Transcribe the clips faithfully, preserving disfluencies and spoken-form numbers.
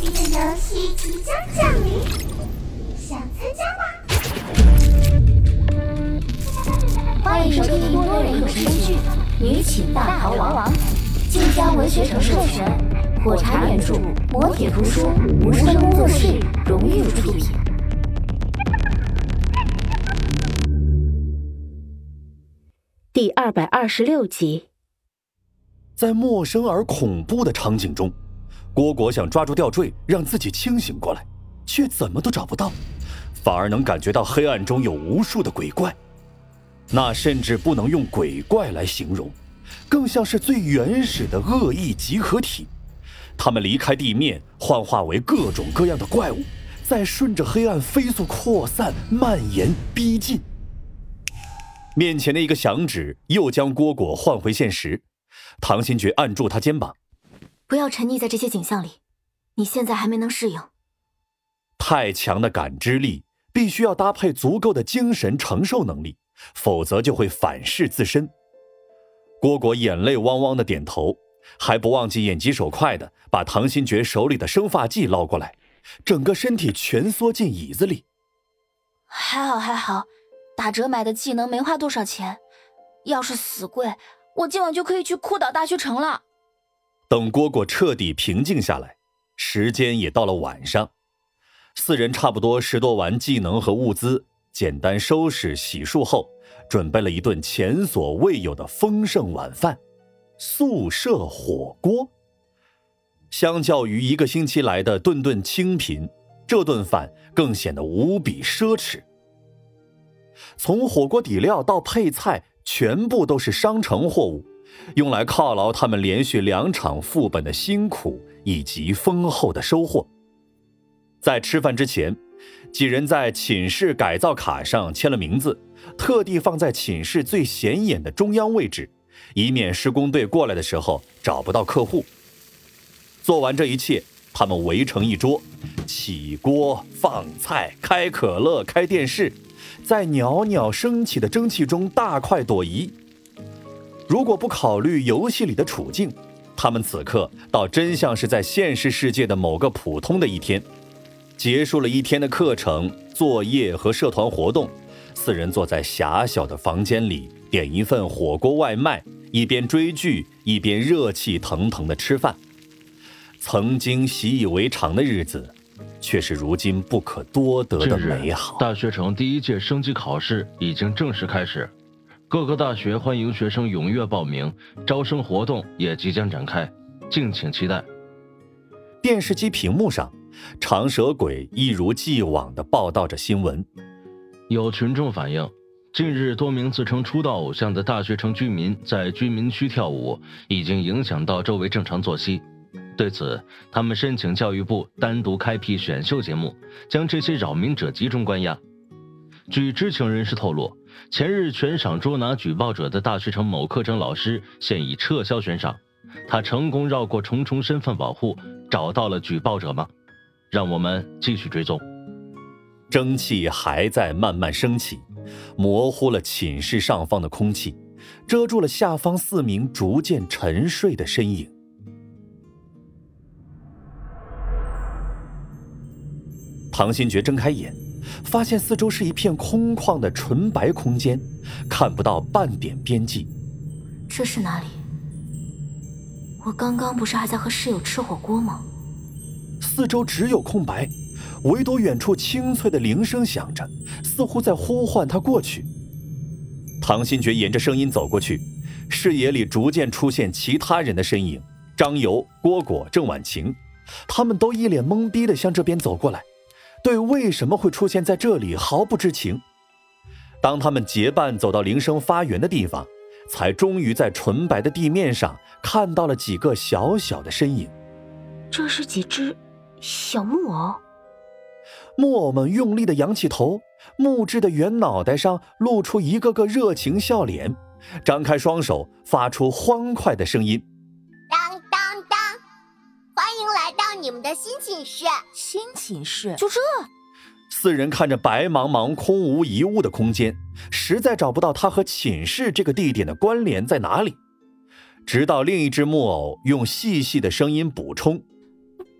这个游戏即将降临，想参加吗？ 欢迎收听多人有声剧《女寝大逃亡》，晋江文学城授权，火柴原著，磨铁图书，无声工作室荣誉出品。第二百二十六集。 在陌生而恐怖的场景中，蝈蝈想抓住吊坠让自己清醒过来，却怎么都找不到，反而能感觉到黑暗中有无数的鬼怪。那甚至不能用鬼怪来形容，更像是最原始的恶意集合体。它们离开地面，幻化为各种各样的怪物，再顺着黑暗飞速扩散、蔓延、逼近。面前的一个响指又将蝈蝈换回现实。唐新觉按住他肩膀， 不要沉溺在这些景象里，你现在还没能适应。 太强的感知力必须要搭配足够的精神承受能力，否则就会反噬自身。蝈蝈眼泪汪汪的点头，还不忘记眼疾手快的把唐新觉手里的生发剂捞过来，整个身体蜷缩进椅子里。 还好还好，打折买的技能没花多少钱，要是死贵，我今晚就可以去酷岛大学城了。 等蝈蝈彻底平静下来，时间也到了晚上。四人差不多拾掇完技能和物资，简单收拾洗漱后，准备了一顿前所未有的丰盛晚饭——宿舍火锅。相较于一个星期来的顿顿清贫，这顿饭更显得无比奢侈。从火锅底料到配菜，全部都是商城货物，用来犒劳他们连续两场副本的辛苦以及丰厚的收获。在吃饭之前，几人在寝室改造卡上签了名字，特地放在寝室最显眼的中央位置，以免施工队过来的时候找不到客户。做完这一切，他们围成一桌，起锅放菜，开可乐，开电视，在袅袅升起的蒸汽中大快朵颐。如果不考虑游戏里的处境，他们此刻倒真像是在现实世界的某个普通的一天。结束了一天的课程、作业和社团活动，四人坐在狭小的房间里，点一份火锅外卖，一边追剧，一边热气腾腾地吃饭。曾经习以为常的日子，却是如今不可多得的美好。 大学城第一届升级考试已经正式开始，各个大学欢迎学生踊跃报名，招生活动也即将展开，敬请期待。 电视机屏幕上，长蛇鬼一如既往地报道着新闻。 有群众反映，近日多名自称出道偶像的大学城居民在居民区跳舞，已经影响到周围正常作息。对此，他们申请教育部单独开辟选秀节目，将这些扰民者集中关押。据知情人士透露，前日悬赏捉拿举报者的大学城某课程老师现已撤销悬赏，他成功绕过重重身份保护，找到了举报者吗？让我们继续追踪。 蒸汽还在慢慢升起，模糊了寝室上方的空气，遮住了下方四名逐渐沉睡的身影。唐新觉睁开眼，发现四周是一片空旷的纯白空间，看不到半点边际。 这是哪里？我刚刚不是还在和室友吃火锅吗？ 四周只有空白，唯独远处清脆的铃声响着，似乎在呼唤他过去。唐新觉沿着声音走过去，视野里逐渐出现其他人的身影，张游、蝈蝈、郑婉晴，他们都一脸懵逼地向这边走过来，对为什么会出现在这里毫不知情。当他们结伴走到铃声发源的地方，才终于在纯白的地面上看到了几个小小的身影。 这是几只小木偶。 木偶们用力地扬起头，木质的圆脑袋上露出一个个热情笑脸，张开双手发出欢快的声音。 当当当，欢迎来到你们的新寝室。 新寝室就这？ 四人看着白茫茫空无一物的空间，实在找不到它和寝室这个地点的关联在哪里。直到另一只木偶用细细的声音补充：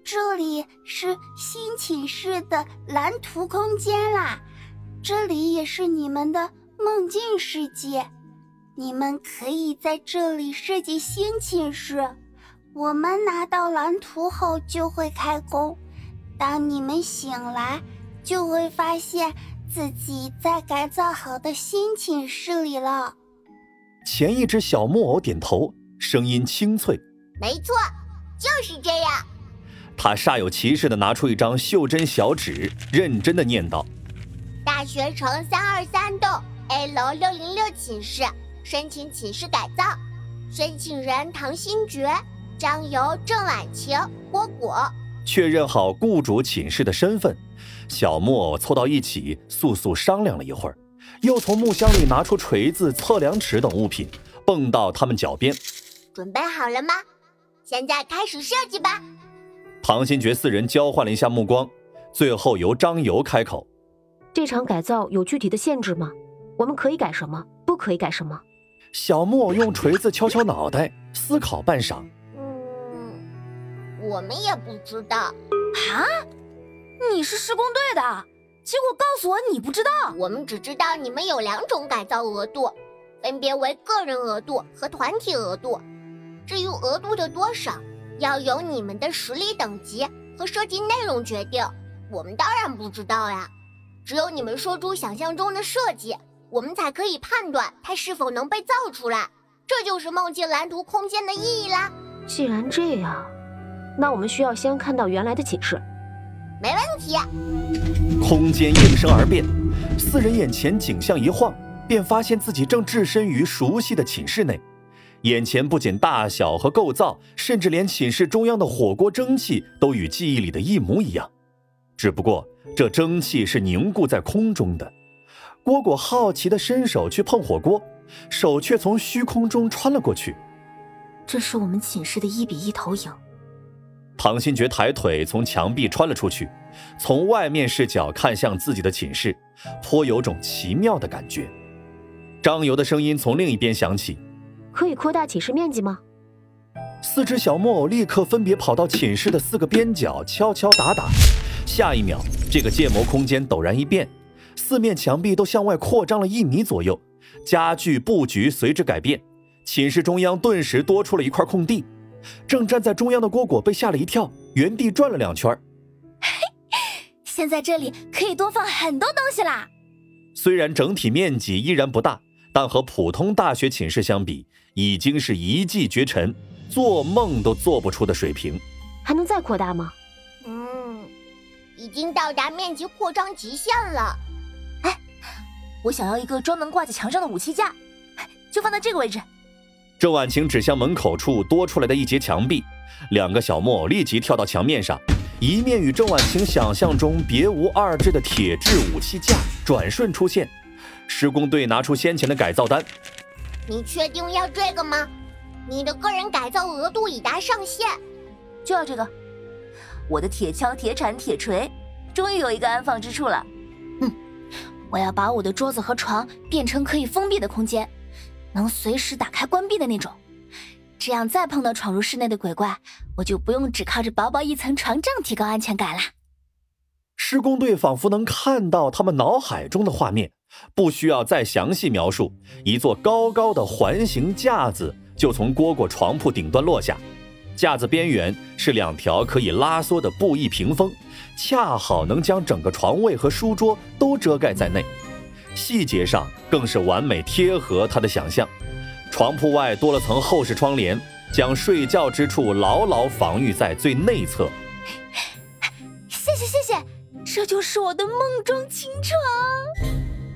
这里是新寝室的蓝图空间啦，这里也是你们的梦境世界，你们可以在这里设计新寝室，我们拿到蓝图后就会开工，当你们醒来就会发现自己在改造好的新寝室里了。 前一只小木偶点头，声音清脆。 没错，就是这样。 他煞有其事地拿出一张袖珍小纸，认真地念道： 大学城三二三栋 A 楼六零六寝室，申请寝室改造，申请人唐新觉、张游、郑婉晴、郭果。 确认好雇主寝室的身份，小木偶凑到一起，速速商量了一会儿，又从木箱里拿出锤子、测量尺等物品，蹦到他们脚边。 准备好了吗？现在开始设计吧。 唐新觉四人交换了一下目光，最后由张游开口： 这场改造有具体的限制吗？我们可以改什么，不可以改什么？ 小木偶用锤子敲敲脑袋，思考半晌。 嗯，我们也不知道。 啊？你是施工队的，结果告诉我你不知道。 我们只知道你们有两种改造额度，分别为个人额度和团体额度。至于额度的多少，要由你们的实力等级和设计内容决定，我们当然不知道呀。只有你们说出想象中的设计，我们才可以判断它是否能被造出来，这就是梦境蓝图空间的意义啦。 既然这样，那我们需要先看到原来的寝室。 没问题。 空间应声而变，四人眼前景象一晃，便发现自己正置身于熟悉的寝室内。眼前不仅大小和构造，甚至连寝室中央的火锅蒸汽都与记忆里的一模一样，只不过这蒸汽是凝固在空中的。蝈蝈好奇地伸手去碰火锅，手却从虚空中穿了过去。 这是我们寝室的一比一投影。 唐新觉抬腿从墙壁穿了出去，从外面视角看向自己的寝室，颇有种奇妙的感觉。张游的声音从另一边响起： 可以扩大寝室面积吗？ 四只小木偶立刻分别跑到寝室的四个边角敲敲打打，下一秒这个建模空间陡然一变，四面墙壁都向外扩张了一米左右，家具布局随之改变，寝室中央顿时多出了一块空地。正站在中央的蝈蝈被吓了一跳，原地转了两圈。 现在这里可以多放很多东西啦。 虽然整体面积依然不大，但和普通大学寝室相比，已经是一骑绝尘，做梦都做不出的水平。 还能再扩大吗？ 嗯，已经到达面积扩张极限了。 哎，我想要一个专门挂在墙上的武器架，就放在这个位置。 郑婉晴指向门口处多出来的一截墙壁，两个小木偶立即跳到墙面上，一面与郑婉晴想象中别无二致的铁质武器架转瞬出现。施工队拿出先前的改造单。 你确定要这个吗？你的个人改造额度已达上限。 就要这个。我的铁锹、铁铲、铁锤终于有一个安放之处了。嗯，我要把我的桌子和床变成可以封闭的空间，能随时打开关闭的那种，这样再碰到闯入室内的鬼怪，我就不用只靠着薄薄一层床帐提高安全感啦。 施工队仿佛能看到他们脑海中的画面，不需要再详细描述，一座高高的环形架子就从蝈蝈床铺顶端落下，架子边缘是两条可以拉缩的布艺屏风，恰好能将整个床位和书桌都遮盖在内，细节上更是完美贴合他的想象。床铺外多了层厚实窗帘，将睡觉之处牢牢防御在最内侧。 谢谢谢谢，这就是我的梦中情床。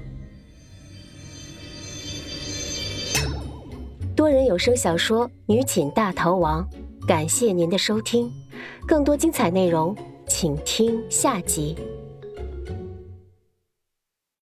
多人有声小说《女寝大逃亡》，感谢您的收听，更多精彩内容请听下集。